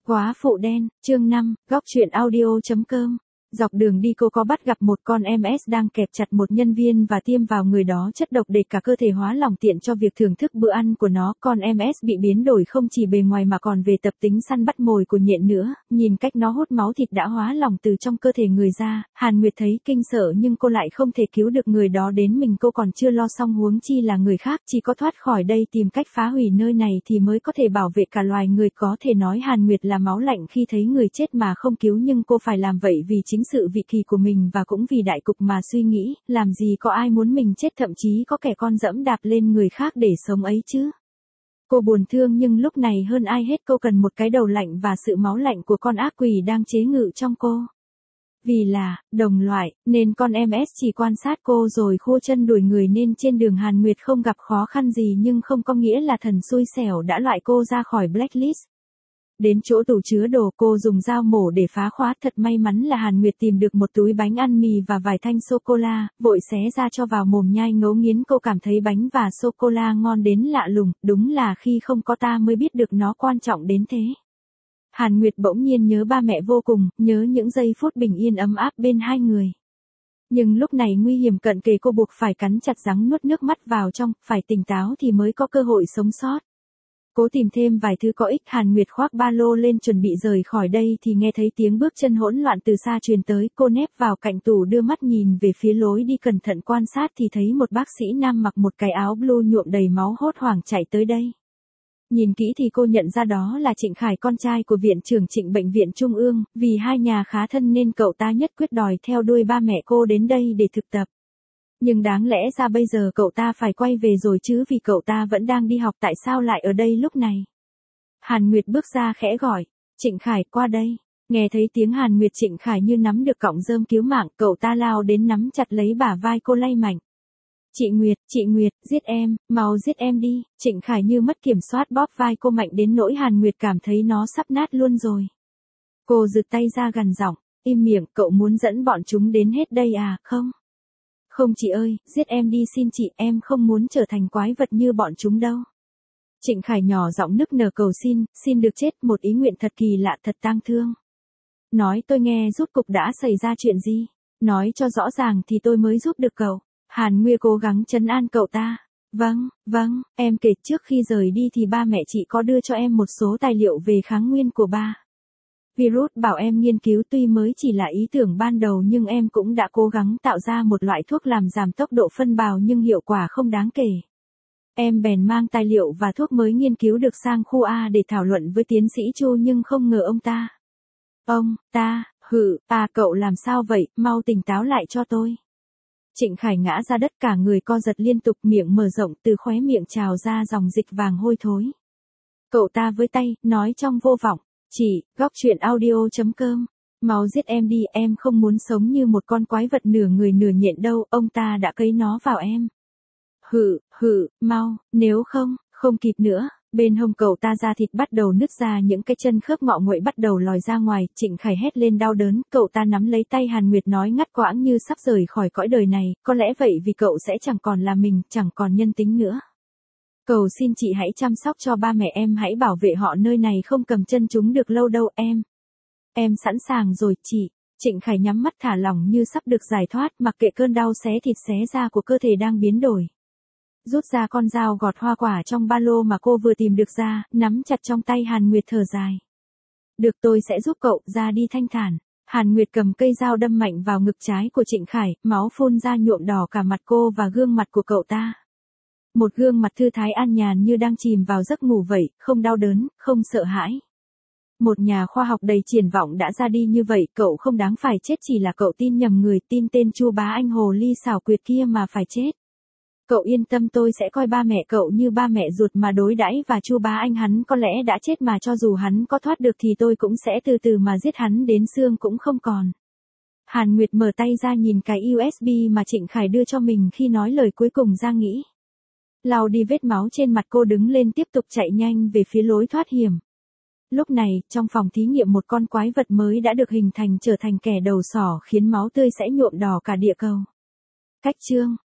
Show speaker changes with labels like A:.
A: Quá phụ đen, chương 5, góc truyện audio.com. Dọc đường đi cô có bắt gặp một con MS đang kẹp chặt một nhân viên và tiêm vào người đó chất độc để cả cơ thể hóa lỏng tiện cho việc thưởng thức bữa ăn của nó. Con MS bị biến đổi không chỉ bề ngoài mà còn về tập tính săn bắt mồi của nhện nữa, nhìn cách nó hút máu thịt đã hóa lỏng từ trong cơ thể người ra, Hàn Nguyệt thấy kinh sợ nhưng cô lại không thể cứu được người đó đến mình, cô còn chưa lo xong huống chi là người khác, chỉ có thoát khỏi đây tìm cách phá hủy nơi này thì mới có thể bảo vệ cả loài người. Có thể nói Hàn Nguyệt là máu lạnh khi thấy người chết mà không cứu, nhưng cô phải làm vậy vì chính sự vị kỳ của mình và cũng vì đại cục mà suy nghĩ, làm gì có ai muốn mình chết, thậm chí có kẻ con dẫm đạp lên người khác để sống ấy chứ. Cô buồn thương nhưng lúc này hơn ai hết cô cần một cái đầu lạnh và sự máu lạnh của con ác quỷ đang chế ngự trong cô. Vì là đồng loại, nên con MS chỉ quan sát cô rồi khua chân đuổi người, nên trên đường Hàn Nguyệt không gặp khó khăn gì, nhưng không có nghĩa là thần xui xẻo đã loại cô ra khỏi blacklist. Đến chỗ tủ chứa đồ, cô dùng dao mổ để phá khóa. Thật may mắn là Hàn Nguyệt tìm được một túi bánh ăn mì và vài thanh sô-cô-la, vội xé ra cho vào mồm nhai ngấu nghiến. Cô cảm thấy bánh và sô-cô-la ngon đến lạ lùng, đúng là khi không có ta mới biết được nó quan trọng đến thế. Hàn Nguyệt bỗng nhiên nhớ ba mẹ vô cùng, nhớ những giây phút bình yên ấm áp bên hai người. Nhưng lúc này nguy hiểm cận kề, cô buộc phải cắn chặt răng nuốt nước mắt vào trong, phải tỉnh táo thì mới có cơ hội sống sót. Cố tìm thêm vài thứ có ích. Hàn Nguyệt khoác ba lô lên chuẩn bị rời khỏi đây thì nghe thấy tiếng bước chân hỗn loạn từ xa truyền tới. Cô nép vào cạnh tủ đưa mắt nhìn về phía lối đi, cẩn thận quan sát thì thấy một bác sĩ nam mặc một cái áo blue nhuộm đầy máu hốt hoảng chạy tới đây. Nhìn kỹ thì cô nhận ra đó là Trịnh Khải, con trai của viện trưởng Trịnh bệnh viện Trung ương, vì hai nhà khá thân nên cậu ta nhất quyết đòi theo đuôi ba mẹ cô đến đây để thực tập. Nhưng đáng lẽ ra bây giờ cậu ta phải quay về rồi chứ, vì cậu ta vẫn đang đi học, tại sao lại ở đây lúc này? Hàn Nguyệt bước ra khẽ gọi, Trịnh Khải qua đây. Nghe thấy tiếng Hàn Nguyệt, Trịnh Khải như nắm được cọng rơm cứu mạng, cậu ta lao đến nắm chặt lấy bả vai cô lay mạnh. Chị Nguyệt, giết em, mau giết em đi. Trịnh Khải như mất kiểm soát bóp vai cô mạnh đến nỗi Hàn Nguyệt cảm thấy nó sắp nát luôn rồi. Cô giựt tay ra gằn giọng, im miệng, cậu muốn dẫn bọn chúng đến hết đây à? Không. Không chị ơi, giết em đi xin chị, em không muốn trở thành quái vật như bọn chúng đâu. Trịnh Khải nhỏ giọng nức nở cầu xin được chết, một ý nguyện thật kỳ lạ, thật tang thương. Nói tôi nghe, rốt cục đã xảy ra chuyện gì? Nói cho rõ ràng thì tôi mới giúp được cậu. Hàn Nguyệt cố gắng trấn an cậu ta. Vâng, em kể trước khi rời đi thì ba mẹ chị có đưa cho em một số tài liệu về kháng nguyên của virus bảo em nghiên cứu, tuy mới chỉ là ý tưởng ban đầu nhưng em cũng đã cố gắng tạo ra một loại thuốc làm giảm tốc độ phân bào nhưng hiệu quả không đáng kể. Em bèn mang tài liệu và thuốc mới nghiên cứu được sang khu A để thảo luận với tiến sĩ Chu, nhưng không ngờ ông ta, cậu làm sao vậy, mau tỉnh táo lại cho tôi. Trịnh Khải ngã ra đất, cả người co giật liên tục, miệng mở rộng, từ khóe miệng trào ra dòng dịch vàng hôi thối. Cậu ta với tay, nói trong vô vọng, chị, góc truyện audio.com, mau giết em đi, em không muốn sống như một con quái vật nửa người nửa nhện đâu, ông ta đã cấy nó vào em. Mau, nếu không kịp nữa. Bên hông cậu ta da thịt bắt đầu nứt ra, những cái chân khớp ngọ nguậy bắt đầu lòi ra ngoài. Trịnh Khải hét lên đau đớn, cậu ta nắm lấy tay Hàn Nguyệt nói ngắt quãng như sắp rời khỏi cõi đời này, có lẽ vậy vì cậu sẽ chẳng còn là mình, chẳng còn nhân tính nữa. Cầu xin chị hãy chăm sóc cho ba mẹ em, hãy bảo vệ họ, nơi này không cầm chân chúng được lâu đâu em sẵn sàng rồi chị. Trịnh Khải nhắm mắt thả lỏng như sắp được giải thoát, mặc kệ cơn đau xé thịt xé da của cơ thể đang biến đổi. Rút ra con dao gọt hoa quả trong ba lô mà cô vừa tìm được ra, nắm chặt trong tay. Hàn Nguyệt thở dài. Được, tôi sẽ giúp cậu, ra đi thanh thản. Hàn Nguyệt cầm cây dao đâm mạnh vào ngực trái của Trịnh Khải, máu phun ra nhuộm đỏ cả mặt cô và gương mặt của cậu ta. Một gương mặt thư thái an nhàn như đang chìm vào giấc ngủ vậy, không đau đớn, không sợ hãi. Một nhà khoa học đầy triển vọng đã ra đi như vậy, cậu không đáng phải chết, chỉ là cậu tin nhầm người, tin tên Chu Bá Anh hồ ly xảo quyệt kia mà phải chết. Cậu yên tâm, tôi sẽ coi ba mẹ cậu như ba mẹ ruột mà đối đãi, và Chu Bá Anh hắn có lẽ đã chết mà cho dù hắn có thoát được thì tôi cũng sẽ từ từ mà giết hắn đến xương cũng không còn. Hàn Nguyệt mở tay ra nhìn cái USB mà Trịnh Khải đưa cho mình khi nói lời cuối cùng ra, nghĩ. Lau đi vết máu trên mặt, cô đứng lên tiếp tục chạy nhanh về phía lối thoát hiểm. Lúc này, trong phòng thí nghiệm, một con quái vật mới đã được hình thành, trở thành kẻ đầu sỏ khiến máu tươi sẽ nhuộm đỏ cả địa cầu. Cách chương